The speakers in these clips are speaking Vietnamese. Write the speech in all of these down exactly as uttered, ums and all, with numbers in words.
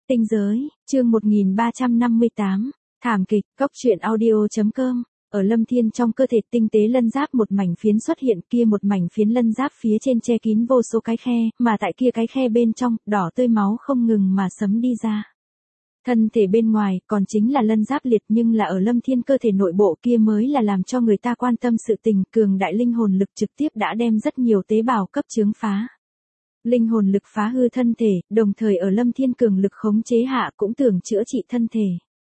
Tinh giới, chương một nghìn ba trăm năm mươi tám, thảm kịch, cóc truyện audio.com. Ở Lâm Thiên trong cơ thể tinh tế lân giáp một mảnh phiến xuất hiện, kia một mảnh phiến lân giáp phía trên che kín vô số cái khe, mà tại kia cái khe bên trong, đỏ tươi máu không ngừng mà sấm đi ra. Thân thể bên ngoài còn chính là lân giáp liệt, nhưng là ở Lâm Thiên cơ thể nội bộ kia mới là làm cho người ta quan tâm sự tình. Cường đại linh hồn lực trực tiếp đã đem rất nhiều tế bào cấp chướng phá. Linh hồn lực phá hư thân thể, đồng thời ở Lâm Thiên cường lực khống chế hạ cũng tưởng chữa trị thân thể.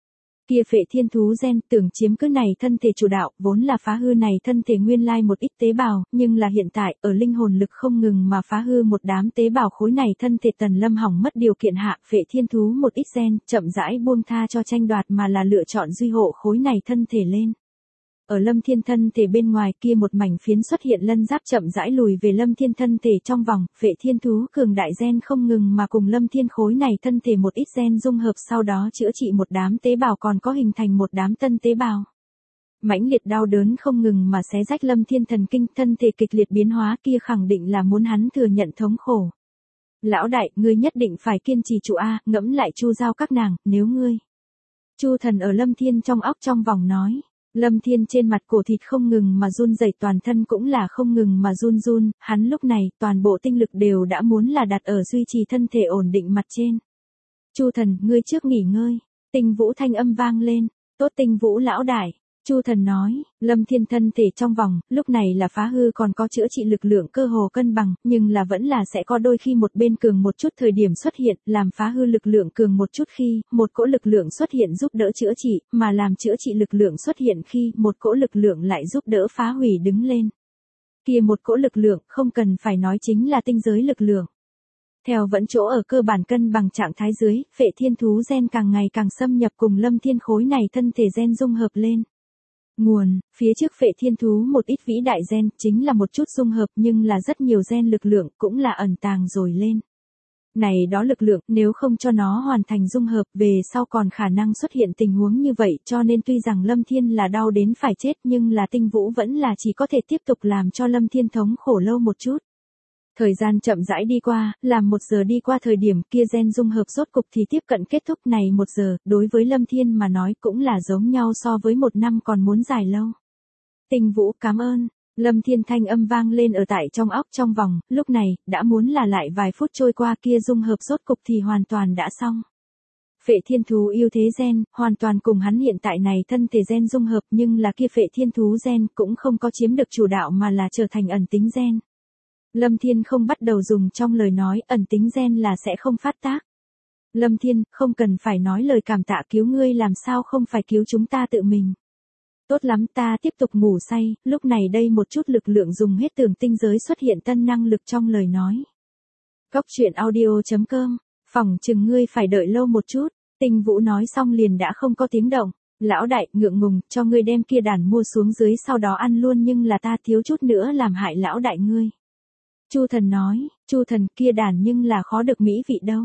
Kia phệ thiên thú gen tưởng chiếm cứ này thân thể chủ đạo, vốn là phá hư này thân thể nguyên lai một ít tế bào, nhưng là hiện tại, ở linh hồn lực không ngừng mà phá hư một đám tế bào khối này thân thể Tần Lâm hỏng mất điều kiện hạ, phệ thiên thú một ít gen, chậm rãi buông tha cho tranh đoạt mà là lựa chọn duy hộ khối này thân thể lên. Ở Lâm Thiên thân thể bên ngoài kia một mảnh phiến xuất hiện lân giáp chậm rãi lùi về Lâm Thiên thân thể trong vòng, phệ thiên thú cường đại gen không ngừng mà cùng Lâm Thiên khối này thân thể một ít gen dung hợp, sau đó chữa trị một đám tế bào còn có hình thành một đám tân tế bào. Mãnh liệt đau đớn không ngừng mà xé rách Lâm Thiên thần kinh, thân thể kịch liệt biến hóa kia khẳng định là muốn hắn thừa nhận thống khổ. Lão đại, ngươi nhất định phải kiên trì trụ a, ngẫm lại Chu Giao các nàng, nếu ngươi. Chu Thần ở Lâm Thiên trong óc trong vòng nói. Lâm Thiên trên mặt cổ thịt không ngừng mà run rẩy, toàn thân cũng là không ngừng mà run run, hắn lúc này toàn bộ tinh lực đều đã muốn là đặt ở duy trì thân thể ổn định mặt trên. Chu Thần, ngươi trước nghỉ ngơi. Tinh Vũ thanh âm vang lên. Tốt Tinh Vũ lão đại. Chu Thần nói, Lâm Thiên thân thể trong vòng, lúc này là phá hư còn có chữa trị lực lượng cơ hồ cân bằng, nhưng là vẫn là sẽ có đôi khi một bên cường một chút thời điểm xuất hiện, làm phá hư lực lượng cường một chút khi, một cỗ lực lượng xuất hiện giúp đỡ chữa trị, mà làm chữa trị lực lượng xuất hiện khi, một cỗ lực lượng lại giúp đỡ phá hủy đứng lên. Kia một cỗ lực lượng, không cần phải nói chính là tinh giới lực lượng. Theo vẫn chỗ ở cơ bản cân bằng trạng thái dưới, phệ thiên thú gen càng ngày càng xâm nhập cùng Lâm Thiên khối này thân thể gen dung hợp lên. Nguồn, phía trước phệ thiên thú một ít vĩ đại gen, chính là một chút dung hợp nhưng là rất nhiều gen lực lượng cũng là ẩn tàng rồi lên. Này đó lực lượng, nếu không cho nó hoàn thành dung hợp về sau còn khả năng xuất hiện tình huống như vậy, cho nên tuy rằng Lâm Thiên là đau đến phải chết nhưng là Tinh Vũ vẫn là chỉ có thể tiếp tục làm cho Lâm Thiên thống khổ lâu một chút. Thời gian chậm rãi đi qua, làm một giờ đi qua thời điểm kia gen dung hợp rốt cục thì tiếp cận kết thúc, này một giờ, đối với Lâm Thiên mà nói cũng là giống nhau so với một năm còn muốn dài lâu. Tinh Vũ cảm ơn, Lâm Thiên thanh âm vang lên ở tại trong óc trong vòng, lúc này, đã muốn là lại vài phút trôi qua kia dung hợp rốt cục thì hoàn toàn đã xong. Phệ thiên thú yêu thế gen, hoàn toàn cùng hắn hiện tại này thân thể gen dung hợp, nhưng là kia phệ thiên thú gen cũng không có chiếm được chủ đạo mà là trở thành ẩn tính gen. Lâm Thiên không bắt đầu dùng trong lời nói, ẩn tính gen là sẽ không phát tác. Lâm Thiên, không cần phải nói lời cảm tạ cứu ngươi, làm sao không phải cứu chúng ta tự mình. Tốt lắm, ta tiếp tục ngủ say, lúc này đây một chút lực lượng dùng hết, tường tinh giới xuất hiện tân năng lực trong lời nói. Cóc truyện audio.com, phỏng chừng ngươi phải đợi lâu một chút. Tinh Vũ nói xong liền đã không có tiếng động. Lão đại, ngượng ngùng, cho ngươi đem kia đàn mua xuống dưới sau đó ăn luôn, nhưng là ta thiếu chút nữa làm hại lão đại ngươi. Chu Thần nói, Chu Thần, kia đàn nhưng là khó được mỹ vị đâu.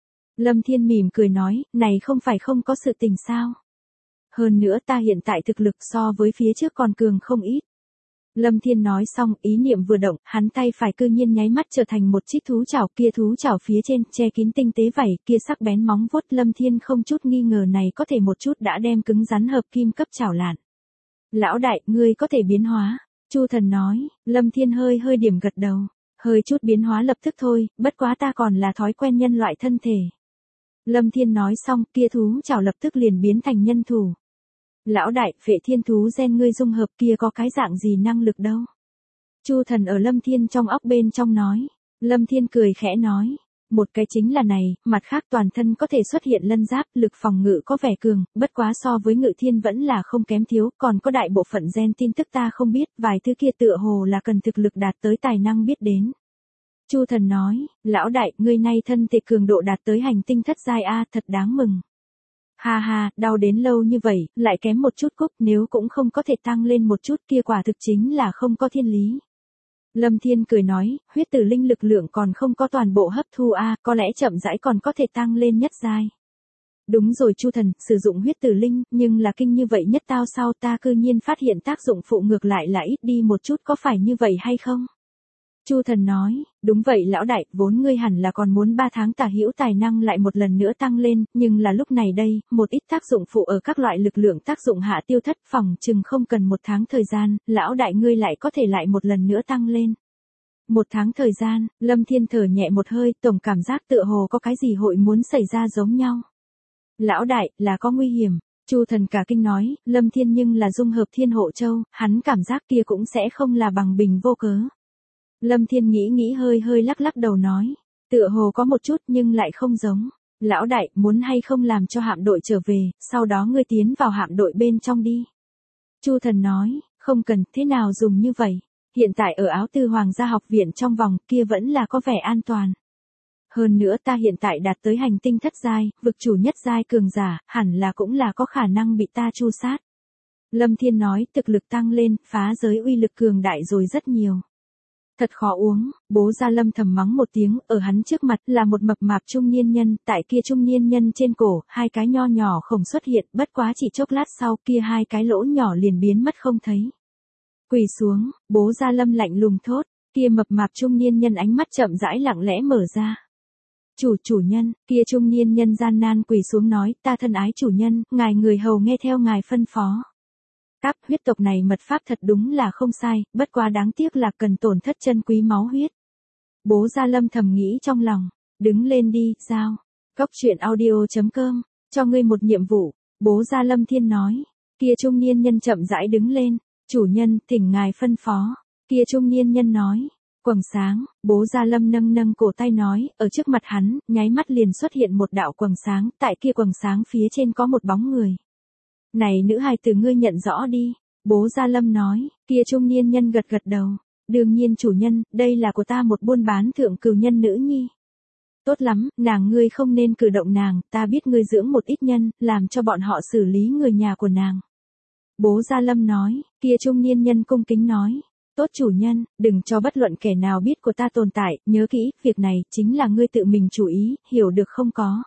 Lâm Thiên mỉm cười nói, này không phải không có sự tình sao. Hơn nữa ta hiện tại thực lực so với phía trước còn cường không ít. Lâm Thiên nói xong, ý niệm vừa động, hắn tay phải cư nhiên nháy mắt trở thành một chiếc thú chảo, kia thú chảo phía trên, che kín tinh tế vảy, kia sắc bén móng vuốt, Lâm Thiên không chút nghi ngờ này có thể một chút đã đem cứng rắn hợp kim cấp chảo lạn. Lão đại, ngươi có thể biến hóa. Chu Thần nói, Lâm Thiên hơi hơi điểm gật đầu. Hơi chút biến hóa lập tức thôi, bất quá ta còn là thói quen nhân loại thân thể. Lâm Thiên nói xong, kia thú chảo lập tức liền biến thành nhân thủ. Lão đại, phệ thiên thú gen ngươi dung hợp kia có cái dạng gì năng lực đâu. Chu Thần ở Lâm Thiên trong óc bên trong nói. Lâm Thiên cười khẽ nói. Một cái chính là này, mặt khác toàn thân có thể xuất hiện lân giáp, lực phòng ngự có vẻ cường, bất quá so với Ngự Thiên vẫn là không kém thiếu, còn có đại bộ phận gen tin tức ta không biết, vài thứ kia tựa hồ là cần thực lực đạt tới tài năng biết đến. Chu Thần nói, lão đại, ngươi nay thân thể cường độ đạt tới hành tinh thất giai a, thật đáng mừng. Ha ha, đau đến lâu như vậy, lại kém một chút cúc, nếu cũng không có thể tăng lên một chút kia quả thực chính là không có thiên lý. Lâm Thiên cười nói, huyết tử linh lực lượng còn không có toàn bộ hấp thu a, có lẽ chậm rãi còn có thể tăng lên nhất giai. Đúng rồi Chu Thần, sử dụng huyết tử linh, nhưng là kinh như vậy nhất tao sao ta cư nhiên phát hiện tác dụng phụ ngược lại là ít đi một chút, có phải như vậy hay không? Chu Thần nói, đúng vậy lão đại, vốn ngươi hẳn là còn muốn ba tháng tả hữu tài năng lại một lần nữa tăng lên, nhưng là lúc này đây, một ít tác dụng phụ ở các loại lực lượng tác dụng hạ tiêu thất, phòng chừng không cần một tháng thời gian, lão đại ngươi lại có thể lại một lần nữa tăng lên. Một tháng thời gian, Lâm Thiên thở nhẹ một hơi, tổng cảm giác tựa hồ có cái gì hội muốn xảy ra giống nhau. Lão đại, là có nguy hiểm. Chu Thần cả kinh nói, Lâm Thiên nhưng là dung hợp Thiên Hộ Châu, hắn cảm giác kia cũng sẽ không là bằng bình vô cớ. Lâm Thiên nghĩ nghĩ hơi hơi lắc lắc đầu nói, tựa hồ có một chút nhưng lại không giống. Lão đại, muốn hay không làm cho hạm đội trở về, sau đó ngươi tiến vào hạm đội bên trong đi. Chu Thần nói, không cần, thế nào dùng như vậy. Hiện tại ở Áo Tư Hoàng gia học viện trong vòng kia vẫn là có vẻ an toàn. Hơn nữa ta hiện tại đạt tới hành tinh thất giai, vực chủ nhất giai cường giả, hẳn là cũng là có khả năng bị ta tru sát. Lâm Thiên nói, thực lực tăng lên, phá giới uy lực cường đại rồi rất nhiều. Thật khó uống, bố gia Lâm thầm mắng một tiếng, ở hắn trước mặt là một mập mạp trung niên nhân, tại kia trung niên nhân trên cổ, hai cái nho nhỏ khổng xuất hiện, bất quá chỉ chốc lát sau kia hai cái lỗ nhỏ liền biến mất không thấy. Quỳ xuống, bố gia Lâm lạnh lùng thốt, kia mập mạp trung niên nhân ánh mắt chậm rãi lặng lẽ mở ra. Chủ chủ nhân, kia trung niên nhân gian nan quỳ xuống nói, ta thân ái chủ nhân, ngài người hầu nghe theo ngài phân phó. Cáp huyết tộc này mật pháp thật đúng là không sai, bất quá đáng tiếc là cần tổn thất chân quý máu huyết. Bố gia Lâm thầm nghĩ trong lòng, đứng lên đi, sao? Cốc truyện audio chấm com, cho ngươi một nhiệm vụ, bố gia Lâm Thiên nói, kia trung niên nhân chậm rãi đứng lên, chủ nhân, thỉnh ngài phân phó, kia trung niên nhân nói. Quầng sáng, bố gia Lâm nâng nâng cổ tay nói, ở trước mặt hắn, nháy mắt liền xuất hiện một đạo quầng sáng, tại kia quầng sáng phía trên có một bóng người. Này nữ hài tử ngươi nhận rõ đi, bố gia Lâm nói, kia trung niên nhân gật gật đầu, đương nhiên chủ nhân, đây là của ta một buôn bán thượng cừu nhân nữ nhi. Tốt lắm, nàng ngươi không nên cử động nàng, ta biết ngươi dưỡng một ít nhân, làm cho bọn họ xử lý người nhà của nàng. Bố gia Lâm nói, kia trung niên nhân cung kính nói. Tốt chủ nhân, đừng cho bất luận kẻ nào biết của ta tồn tại, nhớ kỹ, việc này, chính là ngươi tự mình chủ ý, hiểu được không có.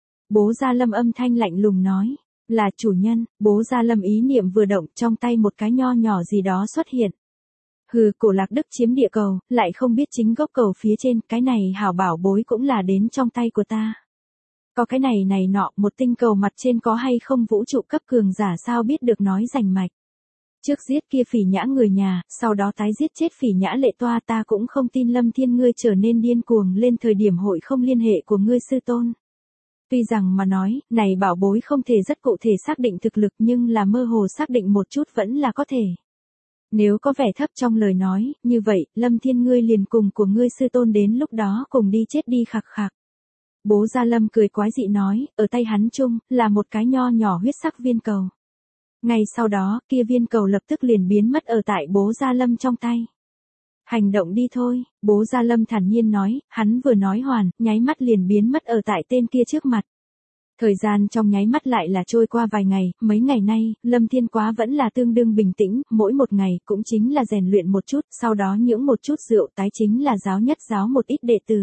Bố gia Lâm âm thanh lạnh lùng nói, là chủ nhân, bố gia Lâm ý niệm vừa động, trong tay một cái nho nhỏ gì đó xuất hiện. Hừ, cổ lạc đức chiếm địa cầu, lại không biết chính gốc cầu phía trên, cái này hảo bảo bối cũng là đến trong tay của ta. Có cái này này nọ, một tinh cầu mặt trên có hay không vũ trụ cấp cường giả sao biết được nói rành mạch. Trước giết kia phỉ nhã người nhà, sau đó tái giết chết phỉ nhã lệ toa, ta cũng không tin Lâm Thiên ngươi trở nên điên cuồng lên thời điểm hội không liên hệ của ngươi sư tôn. Tuy rằng mà nói, này bảo bối không thể rất cụ thể xác định thực lực nhưng là mơ hồ xác định một chút vẫn là có thể. Nếu có vẻ thấp trong lời nói, như vậy, Lâm Thiên ngươi liền cùng của ngươi sư tôn đến lúc đó cùng đi chết đi khạc khạc. Bố gia Lâm cười quái dị nói, ở tay hắn chung, là một cái nho nhỏ huyết sắc viên cầu. Ngay sau đó, kia viên cầu lập tức liền biến mất ở tại bố gia Lâm trong tay. Hành động đi thôi, bố gia Lâm thản nhiên nói, hắn vừa nói hoàn, nháy mắt liền biến mất ở tại tên kia trước mặt. Thời gian trong nháy mắt lại là trôi qua vài ngày, mấy ngày nay, Lâm Thiên Quá vẫn là tương đương bình tĩnh, mỗi một ngày cũng chính là rèn luyện một chút, sau đó những một chút rượu tái chính là giáo nhất giáo một ít đệ tử.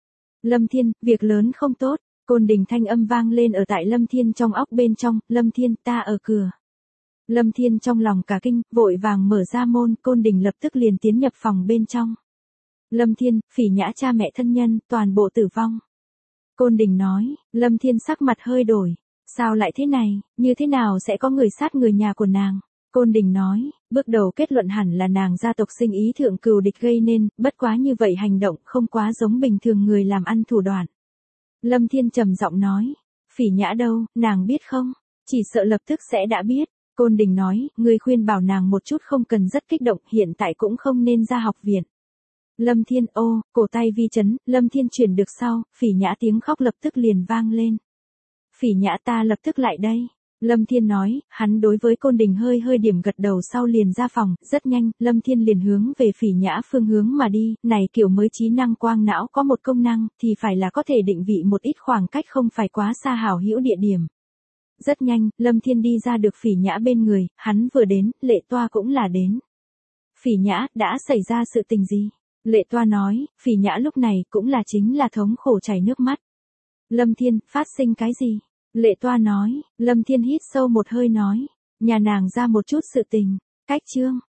Lâm Thiên, việc lớn không tốt, Côn Đình thanh âm vang lên ở tại Lâm Thiên trong óc bên trong, Lâm Thiên ta ở cửa. Lâm Thiên trong lòng cả kinh, vội vàng mở ra môn, Côn Đình lập tức liền tiến nhập phòng bên trong. Lâm Thiên, phỉ nhã cha mẹ thân nhân, toàn bộ tử vong. Côn Đình nói, Lâm Thiên sắc mặt hơi đổi. Sao lại thế này, như thế nào sẽ có người sát người nhà của nàng? Côn Đình nói, bước đầu kết luận hẳn là nàng gia tộc sinh ý thượng cừu địch gây nên, bất quá như vậy hành động không quá giống bình thường người làm ăn thủ đoạn. Lâm Thiên trầm giọng nói, phỉ nhã đâu, nàng biết không? Chỉ sợ lập tức sẽ đã biết. Côn Đình nói, ngươi khuyên bảo nàng một chút không cần rất kích động, hiện tại cũng không nên ra học viện. Lâm Thiên ô, cổ tay vi chấn, Lâm Thiên chuyển được sau, phỉ nhã tiếng khóc lập tức liền vang lên. Phỉ nhã ta lập tức lại đây. Lâm Thiên nói, hắn đối với Côn Đình hơi hơi điểm gật đầu sau liền ra phòng, rất nhanh, Lâm Thiên liền hướng về phỉ nhã phương hướng mà đi, này kiểu mới trí năng quang não có một công năng, thì phải là có thể định vị một ít khoảng cách không phải quá xa hảo hữu địa điểm. Rất nhanh, Lâm Thiên đi ra được phỉ nhã bên người, hắn vừa đến, lệ toa cũng là đến. Phỉ nhã, đã xảy ra sự tình gì? Lệ toa nói, phỉ nhã lúc này cũng là chính là thống khổ chảy nước mắt. Lâm Thiên, phát sinh cái gì? Lệ toa nói, Lâm Thiên hít sâu một hơi nói, nhà nàng ra một chút sự tình, cách chương.